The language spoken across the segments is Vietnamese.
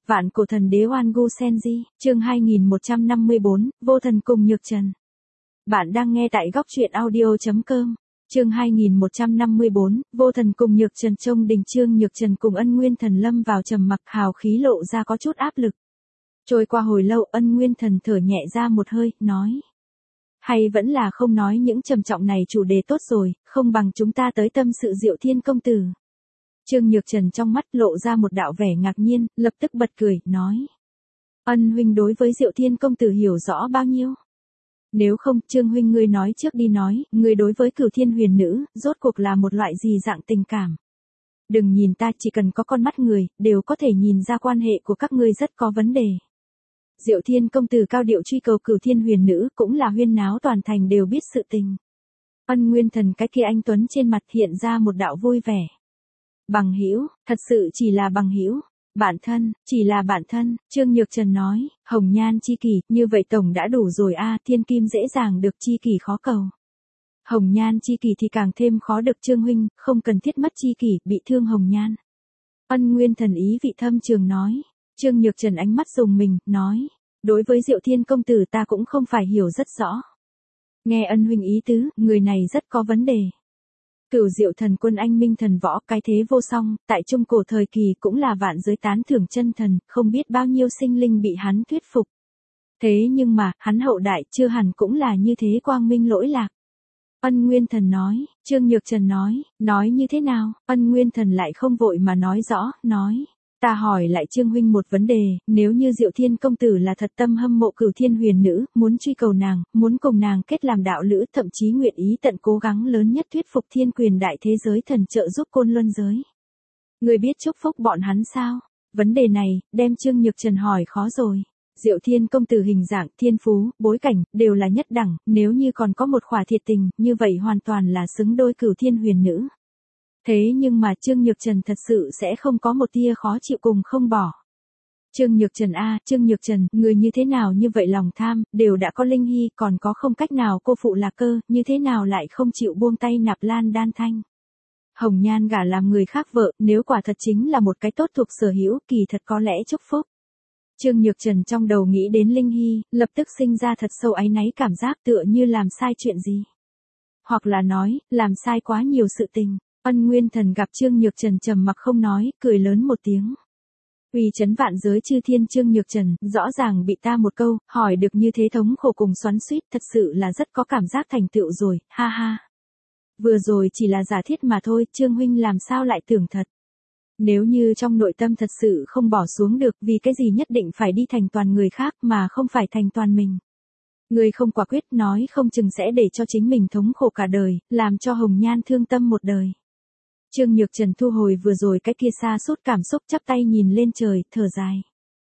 Vạn cổ thần đế Oan Gu Senji, chương 2154, vô thần cùng nhược trần. Bạn đang nghe tại góc truyện audio.com. Chương 2154, vô thần cùng nhược trần. Trong đình Trương Nhược Trần cùng Ân Nguyên Thần lâm vào trầm mặc, hào khí lộ ra có chút áp lực. Trôi qua hồi lâu, Ân Nguyên Thần thở nhẹ ra một hơi, nói: hay vẫn là không nói những trầm trọng này chủ đề tốt rồi, không bằng chúng ta tới tâm sự Diệu Thiên công tử. Trương Nhược Trần trong mắt lộ ra một đạo vẻ ngạc nhiên, lập tức bật cười, nói: Ân huynh đối với Diệu Thiên công tử hiểu rõ bao nhiêu? Nếu không, Trương huynh ngươi nói trước đi, nói, ngươi đối với Cửu Thiên huyền nữ, rốt cuộc là một loại gì dạng tình cảm? Đừng nhìn ta, chỉ cần có con mắt người, đều có thể nhìn ra quan hệ của các ngươi rất có vấn đề. Diệu Thiên công tử cao điệu truy cầu Cửu Thiên huyền nữ, cũng là huyên náo toàn thành đều biết sự tình. Ân Nguyên Thần cái kia anh tuấn trên mặt hiện ra một đạo vui vẻ. Bằng hữu, thật sự chỉ là bằng hữu. Bạn thân, chỉ là bạn thân. Trương Nhược Trần nói: hồng nhan chi kỷ, như vậy tổng đã đủ rồi a, thiên kim dễ dàng được, chi kỷ khó cầu. Hồng nhan chi kỷ thì càng thêm khó được. Trương huynh, không cần thiết mất chi kỷ, bị thương hồng nhan. Ân Nguyên Thần ý vị thâm trường nói. Trương Nhược Trần ánh mắt rùng mình, nói: đối với Diệu Thiên công tử ta cũng không phải hiểu rất rõ. Nghe Ân huynh ý tứ, người này rất có vấn đề. Cửu Diệu thần quân anh minh thần võ, cái thế vô song, tại trung cổ thời kỳ cũng là vạn giới tán thưởng chân thần, không biết bao nhiêu sinh linh bị hắn thuyết phục. Thế nhưng mà, hắn hậu đại chưa hẳn cũng là như thế quang minh lỗi lạc. Ân Nguyên Thần nói. Trương Nhược Trần nói như thế nào? Ân Nguyên Thần lại không vội mà nói rõ, nói: ta hỏi lại Trương huynh một vấn đề, nếu như Diệu Thiên công tử là thật tâm hâm mộ Cửu Thiên huyền nữ, muốn truy cầu nàng, muốn cùng nàng kết làm đạo lữ, thậm chí nguyện ý tận cố gắng lớn nhất thuyết phục thiên quyền đại thế giới thần trợ giúp côn luân giới. Người biết chúc phúc bọn hắn sao? Vấn đề này, đem Trương Nhược Trần hỏi khó rồi. Diệu Thiên công tử hình dạng, thiên phú, bối cảnh, đều là nhất đẳng, nếu như còn có một khỏa thiệt tình, như vậy hoàn toàn là xứng đôi Cửu Thiên huyền nữ. Thế nhưng mà Trương Nhược Trần thật sự sẽ không có một tia khó chịu cùng không bỏ. Trương Nhược Trần Trương Nhược Trần, người như thế nào như vậy lòng tham, đều đã có linh hy, còn có không cách nào cô phụ Lạc Cơ, như thế nào lại không chịu buông tay nạp lan đan thanh. Hồng nhan gả làm người khác vợ, nếu quả thật chính là một cái tốt thuộc sở hữu, kỳ thật có lẽ chúc phúc. Trương Nhược Trần trong đầu nghĩ đến linh hy, lập tức sinh ra thật sâu áy náy cảm giác, tựa như làm sai chuyện gì. Hoặc là nói, làm sai quá nhiều sự tình. Ân Nguyên Thần gặp Trương Nhược Trần trầm mặc không nói, cười lớn một tiếng. Uy chấn vạn giới chư thiên. Trương Nhược Trần, rõ ràng bị ta một câu, hỏi được như thế thống khổ cùng xoắn xuýt, thật sự là rất có cảm giác thành tựu rồi, ha ha. Vừa rồi chỉ là giả thiết mà thôi, Trương huynh làm sao lại tưởng thật. Nếu như trong nội tâm thật sự không bỏ xuống được, vì cái gì nhất định phải đi thành toàn người khác mà không phải thành toàn mình. Người không quả quyết, nói không chừng sẽ để cho chính mình thống khổ cả đời, làm cho hồng nhan thương tâm một đời. Trương Nhược Trần thu hồi vừa rồi cái kia xa sút cảm xúc, chắp tay nhìn lên trời, thở dài.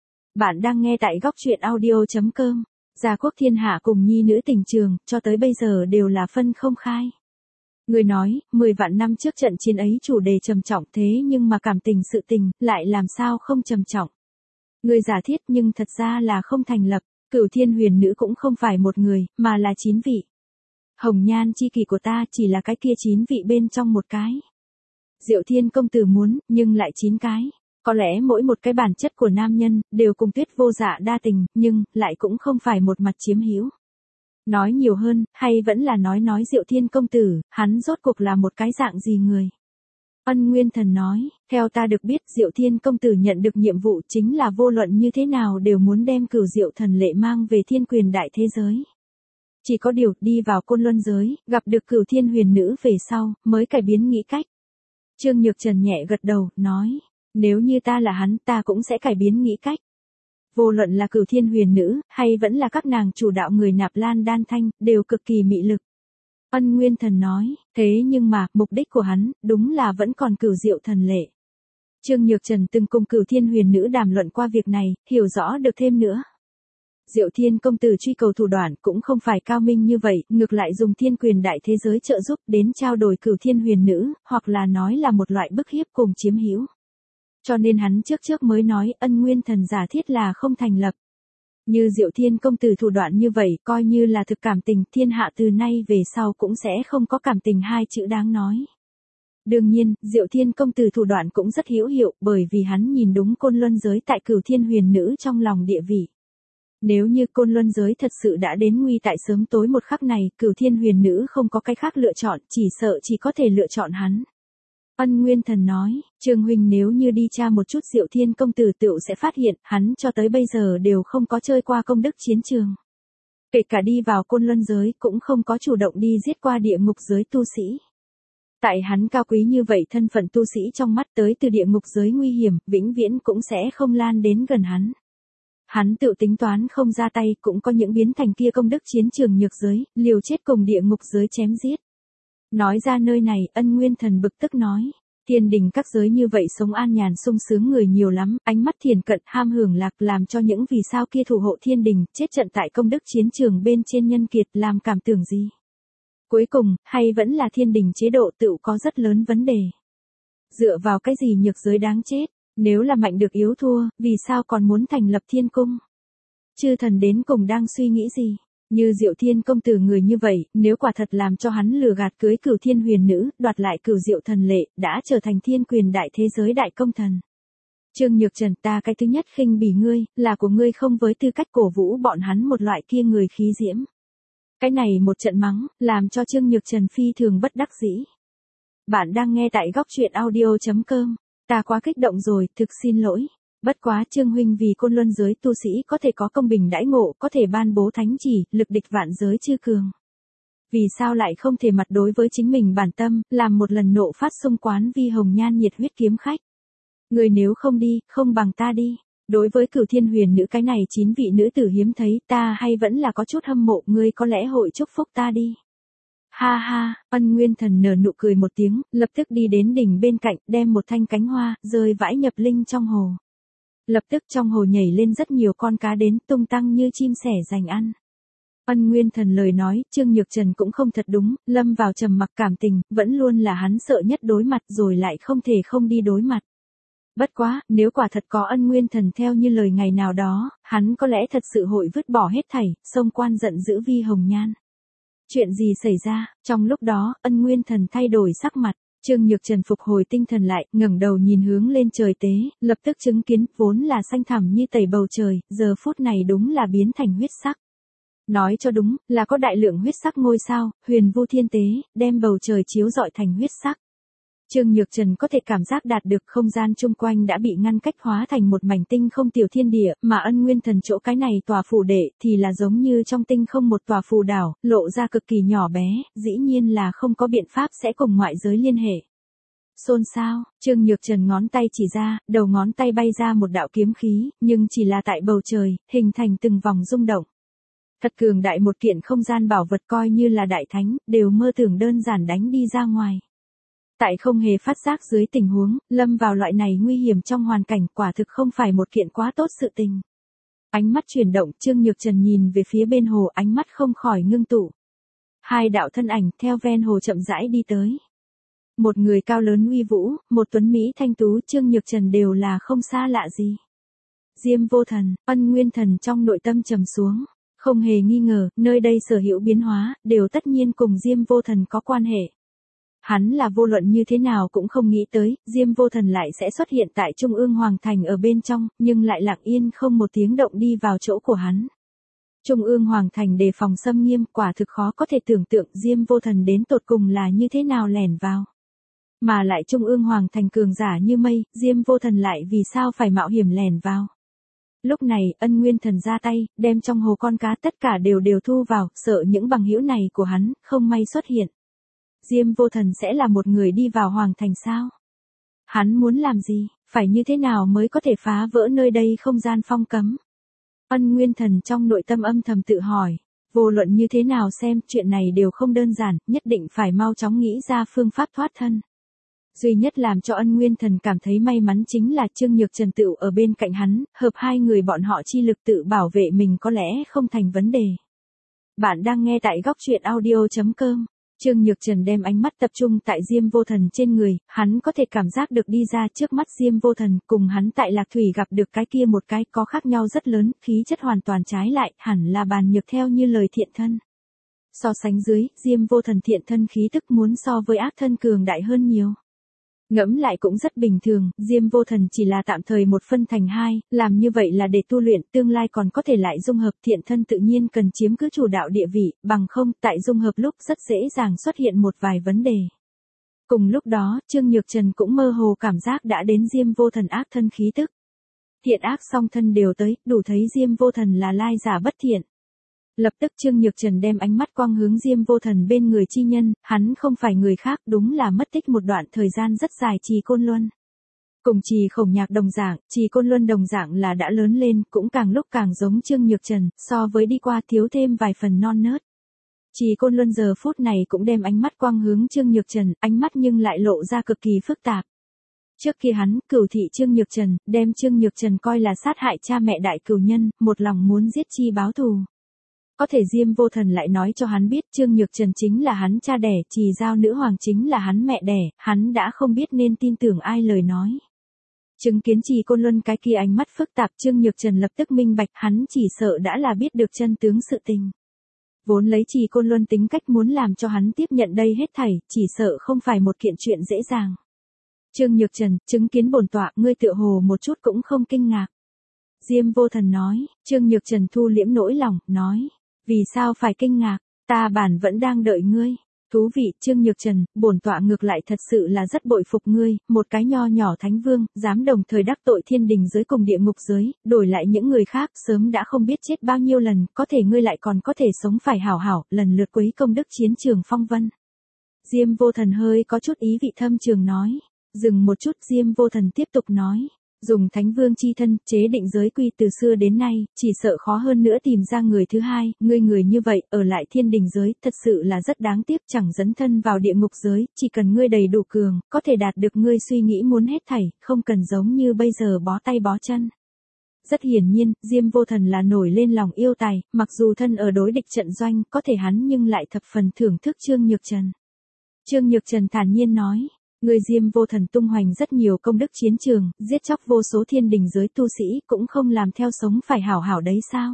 Bạn đang nghe tại góc truyện audio.com. Gia quốc thiên hạ cùng nhi nữ tình trường, cho tới bây giờ đều là phân không khai. Người nói, 10 vạn năm trước trận chiến ấy chủ đề trầm trọng, thế nhưng mà cảm tình sự tình, lại làm sao không trầm trọng. Người giả thiết nhưng thật ra là không thành lập, Cửu Thiên huyền nữ cũng không phải một người, mà là 9 vị. Hồng nhan chi kỷ của ta chỉ là cái kia 9 vị bên trong một cái. Diệu Thiên công tử muốn, nhưng lại 9 cái. Có lẽ mỗi một cái bản chất của nam nhân, đều cùng Tuyết vô dạ đa tình, nhưng, lại cũng không phải một mặt chiếm hữu. Nói nhiều hơn, hay vẫn là nói Diệu Thiên công tử, hắn rốt cuộc là một cái dạng gì người. Ân Nguyên Thần nói, theo ta được biết Diệu Thiên công tử nhận được nhiệm vụ chính là vô luận như thế nào đều muốn đem Cửu Diệu thần lệ mang về thiên quyền đại thế giới. Chỉ có điều, đi vào côn luân giới, gặp được Cửu Thiên huyền nữ về sau, mới cải biến nghĩ cách. Trương Nhược Trần nhẹ gật đầu, nói, nếu như ta là hắn, ta cũng sẽ cải biến nghĩ cách. Vô luận là Cửu Thiên huyền nữ, hay vẫn là các nàng chủ đạo người nạp lan đan thanh, đều cực kỳ mị lực. Ân Nguyên Thần nói, thế nhưng mà, mục đích của hắn, đúng là vẫn còn Cửu Diệu thần lệ. Trương Nhược Trần từng cùng Cửu Thiên huyền nữ đàm luận qua việc này, hiểu rõ được thêm nữa. Diệu Thiên công tử truy cầu thủ đoạn cũng không phải cao minh như vậy, ngược lại dùng thiên quyền đại thế giới trợ giúp đến trao đổi Cửu Thiên huyền nữ, hoặc là nói là một loại bức hiếp cùng chiếm hữu. Cho nên hắn trước mới nói Ân Nguyên Thần giả thiết là không thành lập. Như Diệu Thiên công tử thủ đoạn như vậy, coi như là thực cảm tình, thiên hạ từ nay về sau cũng sẽ không có cảm tình hai chữ đáng nói. Đương nhiên, Diệu Thiên công tử thủ đoạn cũng rất hữu hiệu, bởi vì hắn nhìn đúng Côn Luân giới tại Cửu Thiên Huyền Nữ trong lòng địa vị. Nếu như Côn Luân giới thật sự đã đến nguy tại sớm tối một khắc này, Cửu Thiên Huyền Nữ không có cái khác lựa chọn, chỉ sợ chỉ có thể lựa chọn hắn. Ân Nguyên Thần nói, Trương huynh nếu như đi tra một chút Diệu Thiên công tử tựu sẽ phát hiện, hắn cho tới bây giờ đều không có chơi qua công đức chiến trường. Kể cả đi vào Côn Luân giới cũng không có chủ động đi giết qua địa ngục giới tu sĩ. Tại hắn cao quý như vậy thân phận tu sĩ trong mắt tới từ địa ngục giới nguy hiểm, vĩnh viễn cũng sẽ không lan đến gần hắn. Hắn tự tính toán không ra tay cũng có những biến thành kia công đức chiến trường nhược giới, liều chết cùng địa ngục giới chém giết. Nói ra nơi này, Ân Nguyên Thần bực tức nói. Thiên đình các giới như vậy sống an nhàn sung sướng người nhiều lắm, ánh mắt thiền cận ham hưởng lạc làm cho những vì sao kia thủ hộ thiên đình, chết trận tại công đức chiến trường bên trên nhân kiệt làm cảm tưởng gì. Cuối cùng, hay vẫn là thiên đình chế độ tự có rất lớn vấn đề. Dựa vào cái gì nhược giới đáng chết, nếu là mạnh được yếu thua, vì sao còn muốn thành lập thiên cung? Chư thần đến cùng đang suy nghĩ gì? Như Diệu Thiên công tử người như vậy, nếu quả thật làm cho hắn lừa gạt cưới Cửu Thiên Huyền Nữ, đoạt lại Cửu Diệu thần lệ, đã trở thành thiên quyền đại thế giới đại công thần. Trương Nhược Trần, ta cái thứ nhất khinh bỉ ngươi, là của ngươi không với tư cách cổ vũ bọn hắn một loại kia người khí diễm. Cái này một trận mắng, làm cho Trương Nhược Trần phi thường bất đắc dĩ. Bạn đang nghe tại góc truyện audio.com, ta quá kích động rồi, thực xin lỗi. Bất quá Trương huynh vì Côn Luân giới tu sĩ có thể có công bình đãi ngộ, có thể ban bố thánh chỉ, lực địch vạn giới chư cường. Vì sao lại không thể mặt đối với chính mình bản tâm, làm một lần nộ phát xung quán vi hồng nhan nhiệt huyết kiếm khách. Người nếu không đi, không bằng ta đi. Đối với Cửu Thiên Huyền Nữ cái này 9 vị nữ tử hiếm thấy, ta hay vẫn là có chút hâm mộ, ngươi có lẽ hội chúc phúc ta đi. Ha ha, Ân Nguyên Thần nở nụ cười một tiếng, lập tức đi đến đỉnh bên cạnh, đem một thanh cánh hoa, rơi vãi nhập linh trong hồ. Lập tức trong hồ nhảy lên rất nhiều con cá đến, tung tăng như chim sẻ giành ăn. Ân Nguyên Thần lời nói, Trương Nhược Trần cũng không thật đúng, lâm vào trầm mặc cảm tình, vẫn luôn là hắn sợ nhất đối mặt rồi lại không thể không đi đối mặt. Bất quá, nếu quả thật có Ân Nguyên Thần theo như lời ngày nào đó, hắn có lẽ thật sự hội vứt bỏ hết thảy, xông quan giận dữ vi hồng nhan. Chuyện gì xảy ra? Trong lúc đó, Ân Nguyên Thần thay đổi sắc mặt. Trương Nhược Trần phục hồi tinh thần lại, ngẩng đầu nhìn hướng lên trời tế, lập tức chứng kiến, vốn là xanh thẳm như tẩy bầu trời, giờ phút này đúng là biến thành huyết sắc. Nói cho đúng, là có đại lượng huyết sắc ngôi sao, huyền vu thiên tế, đem bầu trời chiếu rọi thành huyết sắc. Trương Nhược Trần có thể cảm giác đạt được không gian chung quanh đã bị ngăn cách hóa thành một mảnh tinh không tiểu thiên địa, mà Ân Nguyên Thần chỗ cái này tòa phù đệ thì là giống như trong tinh không một tòa phù đảo, lộ ra cực kỳ nhỏ bé, dĩ nhiên là không có biện pháp sẽ cùng ngoại giới liên hệ. Xôn xao, Trương Nhược Trần ngón tay chỉ ra, đầu ngón tay bay ra một đạo kiếm khí, nhưng chỉ là tại bầu trời, hình thành từng vòng rung động. Thật cường đại một kiện không gian bảo vật coi như là đại thánh, đều mơ tưởng đơn giản đánh đi ra ngoài. Tại không hề phát giác dưới tình huống, lâm vào loại này nguy hiểm trong hoàn cảnh quả thực không phải một kiện quá tốt sự tình. Ánh mắt chuyển động, Trương Nhược Trần nhìn về phía bên hồ, ánh mắt không khỏi ngưng tụ. Hai đạo thân ảnh theo ven hồ chậm rãi đi tới. Một người cao lớn uy vũ, một tuấn Mỹ thanh tú, Trương Nhược Trần đều là không xa lạ gì. Diêm Vô Thần, Ân Nguyên Thần trong nội tâm trầm xuống. Không hề nghi ngờ, nơi đây sở hữu biến hóa, đều tất nhiên cùng Diêm Vô Thần có quan hệ. Hắn là vô luận như thế nào cũng không nghĩ tới, Diêm Vô Thần lại sẽ xuất hiện tại Trung ương Hoàng Thành ở bên trong, nhưng lại lặng yên không một tiếng động đi vào chỗ của hắn. Trung ương Hoàng Thành đề phòng xâm nghiêm, quả thực khó có thể tưởng tượng Diêm Vô Thần đến tột cùng là như thế nào lẻn vào. Mà lại Trung ương Hoàng Thành cường giả như mây, Diêm Vô Thần lại vì sao phải mạo hiểm lẻn vào. Lúc này, Ân Nguyên Thần ra tay, đem trong hồ con cá tất cả đều thu vào, sợ những bằng hữu này của hắn, không may xuất hiện. Diêm Vô Thần sẽ là một người đi vào Hoàng Thành sao? Hắn muốn làm gì? Phải như thế nào mới có thể phá vỡ nơi đây không gian phong cấm? Ân Nguyên Thần trong nội tâm âm thầm tự hỏi. Vô luận như thế nào xem, chuyện này đều không đơn giản, nhất định phải mau chóng nghĩ ra phương pháp thoát thân. Duy nhất làm cho Ân Nguyên Thần cảm thấy may mắn chính là Trương Nhược Trần tự ở bên cạnh hắn, hợp hai người bọn họ chi lực tự bảo vệ mình có lẽ không thành vấn đề. Bạn đang nghe tại góc truyện audio.com. Trương Nhược Trần đem ánh mắt tập trung tại Diêm Vô Thần trên người, hắn có thể cảm giác được đi ra trước mắt Diêm Vô Thần, cùng hắn tại Lạc Thủy gặp được cái kia một cái có khác nhau rất lớn, khí chất hoàn toàn trái lại, hẳn là bàn nhược theo như lời thiện thân. So sánh dưới, Diêm Vô Thần thiện thân khí tức muốn so với ác thân cường đại hơn nhiều. Ngẫm lại cũng rất bình thường, Diêm Vô Thần chỉ là tạm thời một phân thành hai, làm như vậy là để tu luyện, tương lai còn có thể lại dung hợp, thiện thân tự nhiên cần chiếm cứ chủ đạo địa vị, bằng không, tại dung hợp lúc rất dễ dàng xuất hiện một vài vấn đề. Cùng lúc đó, Trương Nhược Trần cũng mơ hồ cảm giác đã đến Diêm Vô Thần ác thân khí tức. Thiện ác song thân đều tới, đủ thấy Diêm Vô Thần là lai giả bất thiện. Lập tức Trương Nhược Trần đem ánh mắt quang hướng Diêm Vô Thần bên người chi nhân, hắn không phải người khác, đúng là mất tích một đoạn thời gian rất dài Trì Côn Luân. Cùng Trì Khổng Nhạc đồng dạng, Trì Côn Luân đồng dạng là đã lớn lên, cũng càng lúc càng giống Trương Nhược Trần, so với đi qua thiếu thêm vài phần non nớt. Trì Côn Luân giờ phút này cũng đem ánh mắt quang hướng Trương Nhược Trần, ánh mắt nhưng lại lộ ra cực kỳ phức tạp. Trước khi hắn, cửu thị Trương Nhược Trần, đem Trương Nhược Trần coi là sát hại cha mẹ đại cửu nhân, một lòng muốn giết chi báo thù. Có thể Diêm Vô Thần lại nói cho hắn biết Trương Nhược Trần chính là hắn cha đẻ, Trì Giao nữ hoàng chính là hắn mẹ đẻ, hắn đã không biết nên tin tưởng ai lời nói. Chứng kiến Trì Côn Luân cái kia ánh mắt phức tạp, Trương Nhược Trần lập tức minh bạch, hắn chỉ sợ đã là biết được chân tướng sự tình. Vốn lấy Trì Côn Luân tính cách muốn làm cho hắn tiếp nhận đây hết thảy, chỉ sợ không phải một kiện chuyện dễ dàng. Trương Nhược Trần, chứng kiến bổn tọa, ngươi tựa hồ một chút cũng không kinh ngạc. Diêm Vô Thần nói, Trương Nhược Trần thu liễm nỗi lòng, nói, vì sao phải kinh ngạc, ta bản vẫn đang đợi ngươi. Thú vị, Trương Nhược Trần, bổn tọa ngược lại thật sự là rất bội phục ngươi, một cái nho nhỏ thánh vương, dám đồng thời đắc tội thiên đình giới cùng địa ngục giới, đổi lại những người khác, sớm đã không biết chết bao nhiêu lần, có thể ngươi lại còn có thể sống phải hảo hảo, lần lượt quấy công đức chiến trường phong vân. Diêm Vô Thần hơi có chút ý vị thâm trường nói, dừng một chút, Diêm Vô Thần tiếp tục nói. Dùng thánh vương chi thân, chế định giới quy từ xưa đến nay, chỉ sợ khó hơn nữa tìm ra người thứ hai, người như vậy, ở lại thiên đình giới, thật sự là rất đáng tiếc, chẳng dấn thân vào địa ngục giới, chỉ cần ngươi đầy đủ cường, có thể đạt được ngươi suy nghĩ muốn hết thảy, không cần giống như bây giờ bó tay bó chân. Rất hiển nhiên, Diêm Vô Thần là nổi lên lòng yêu tài, mặc dù thân ở đối địch trận doanh, có thể hắn nhưng lại thập phần thưởng thức Trương Nhược Trần. Trương Nhược Trần thản nhiên nói. Người Diêm Vô Thần tung hoành rất nhiều công đức chiến trường, giết chóc vô số thiên đình giới tu sĩ, cũng không làm theo sống phải hảo hảo đấy sao?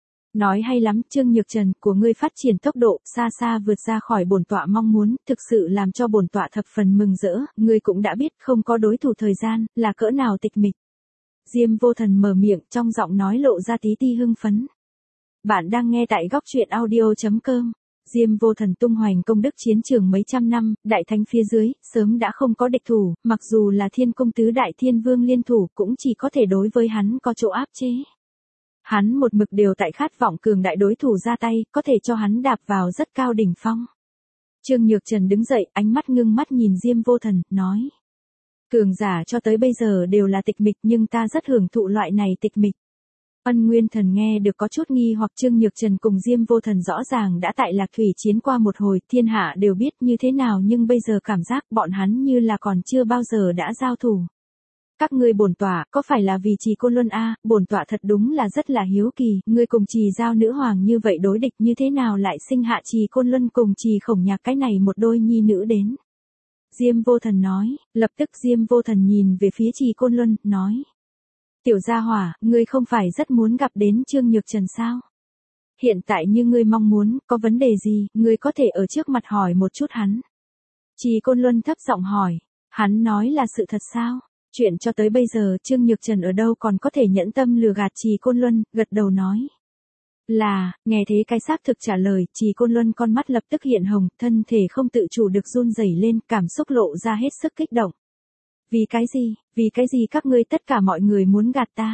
Nói hay lắm, Trương Nhược Trần, của ngươi phát triển tốc độ, xa xa vượt ra khỏi bổn tọa mong muốn, thực sự làm cho bổn tọa thập phần mừng rỡ, ngươi cũng đã biết không có đối thủ thời gian, là cỡ nào tịch mịch. Diêm Vô Thần mở miệng, trong giọng nói lộ ra tí ti hưng phấn. Bạn đang nghe tại góc truyện audio.com. Diêm Vô Thần tung hoành công đức chiến trường mấy trăm năm, đại thánh phía dưới, sớm đã không có địch thủ, mặc dù là thiên công tứ đại thiên vương liên thủ, cũng chỉ có thể đối với hắn có chỗ áp chế. Hắn một mực đều tại khát vọng cường đại đối thủ ra tay, có thể cho hắn đạp vào rất cao đỉnh phong. Trương Nhược Trần đứng dậy, ánh mắt ngưng mắt nhìn Diêm Vô Thần, nói. Cường giả cho tới bây giờ đều là tịch mịch, nhưng ta rất hưởng thụ loại này tịch mịch. Ân Nguyên Thần nghe được có chút nghi hoặc, Trương Nhược Trần cùng Diêm Vô Thần rõ ràng đã tại Lạc Thủy chiến qua một hồi, thiên hạ đều biết như thế nào, nhưng bây giờ cảm giác bọn hắn như là còn chưa bao giờ đã giao thủ. Các ngươi bổn tọa, có phải là vì Trì Côn Luân a? Bổn tọa thật đúng là rất là hiếu kỳ, ngươi cùng Trì Giao nữ hoàng như vậy đối địch, như thế nào lại sinh hạ Trì Côn Luân cùng Trì Khổng Nhạc cái này một đôi nhi nữ đến? Diêm Vô Thần nói, lập tức Diêm Vô Thần nhìn về phía Trì Côn Luân, nói. Tiểu gia hỏa, ngươi không phải rất muốn gặp đến Trương Nhược Trần sao? Hiện tại như ngươi mong muốn, có vấn đề gì, ngươi có thể ở trước mặt hỏi một chút hắn. Trì Côn Luân thấp giọng hỏi, hắn nói là sự thật sao? Chuyện cho tới bây giờ Trương Nhược Trần ở đâu còn có thể nhẫn tâm lừa gạt Trì Côn Luân, gật đầu nói. Là, nghe thế cái xác thực trả lời, Trì Côn Luân con mắt lập tức hiện hồng, thân thể không tự chủ được run rẩy lên, cảm xúc lộ ra hết sức kích động. Vì cái gì các ngươi tất cả mọi người muốn gạt ta?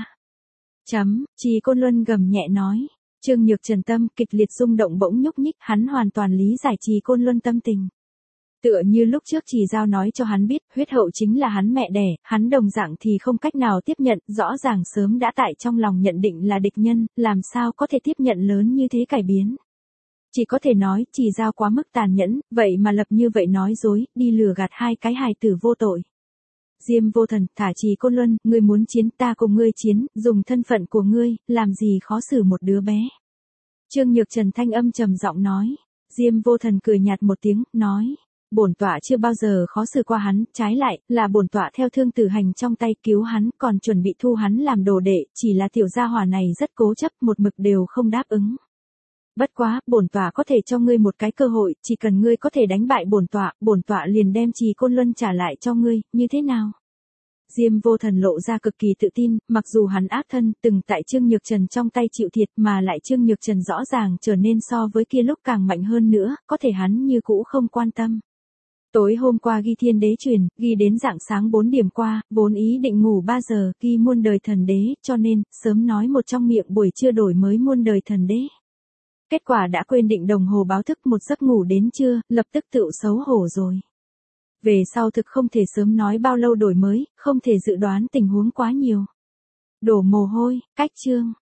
Trì Côn Luân gầm nhẹ nói. Trương Nhược Trần tâm kịch liệt rung động bỗng nhúc nhích, hắn hoàn toàn lý giải Trì Côn Luân tâm tình. Tựa như lúc trước Trì Giao nói cho hắn biết, huyết hậu chính là hắn mẹ đẻ, hắn đồng dạng thì không cách nào tiếp nhận, rõ ràng sớm đã tại trong lòng nhận định là địch nhân, làm sao có thể tiếp nhận lớn như thế cải biến. Chỉ có thể nói, Trì Giao quá mức tàn nhẫn, vậy mà lập như vậy nói dối, đi lừa gạt hai cái hài tử vô tội. Diêm Vô Thần, thả Trì Côn Luân, ngươi muốn chiến, ta cùng ngươi chiến, dùng thân phận của ngươi, làm gì khó xử một đứa bé. Trương Nhược Trần thanh âm trầm giọng nói. Diêm Vô Thần cười nhạt một tiếng, nói. Bổn tọa chưa bao giờ khó xử qua hắn, trái lại, là bổn tọa theo thương tử hành trong tay cứu hắn, còn chuẩn bị thu hắn làm đồ đệ, chỉ là tiểu gia hỏa này rất cố chấp, một mực đều không đáp ứng. Bất quá, bổn tọa có thể cho ngươi một cái cơ hội, chỉ cần ngươi có thể đánh bại bổn tọa liền đem Trì Côn Luân trả lại cho ngươi, như thế nào? Diêm Vô Thần lộ ra cực kỳ tự tin, mặc dù hắn ác thân, từng tại Trương Nhược Trần trong tay chịu thiệt mà lại Trương Nhược Trần rõ ràng trở nên so với kia lúc càng mạnh hơn nữa, có thể hắn như cũ không quan tâm. Tối hôm qua ghi thiên đế truyền, ghi đến rạng sáng 4 điểm qua, vốn ý định ngủ 3 giờ, ghi muôn đời thần đế, cho nên, sớm nói một trong miệng buổi trưa đổi mới muôn đời thần đế. Kết quả đã quên định đồng hồ báo thức một giấc ngủ đến trưa, lập tức tự xấu hổ rồi. Về sau thực không thể sớm nói bao lâu đổi mới, không thể dự đoán tình huống quá nhiều. Đổ mồ hôi, cách chương.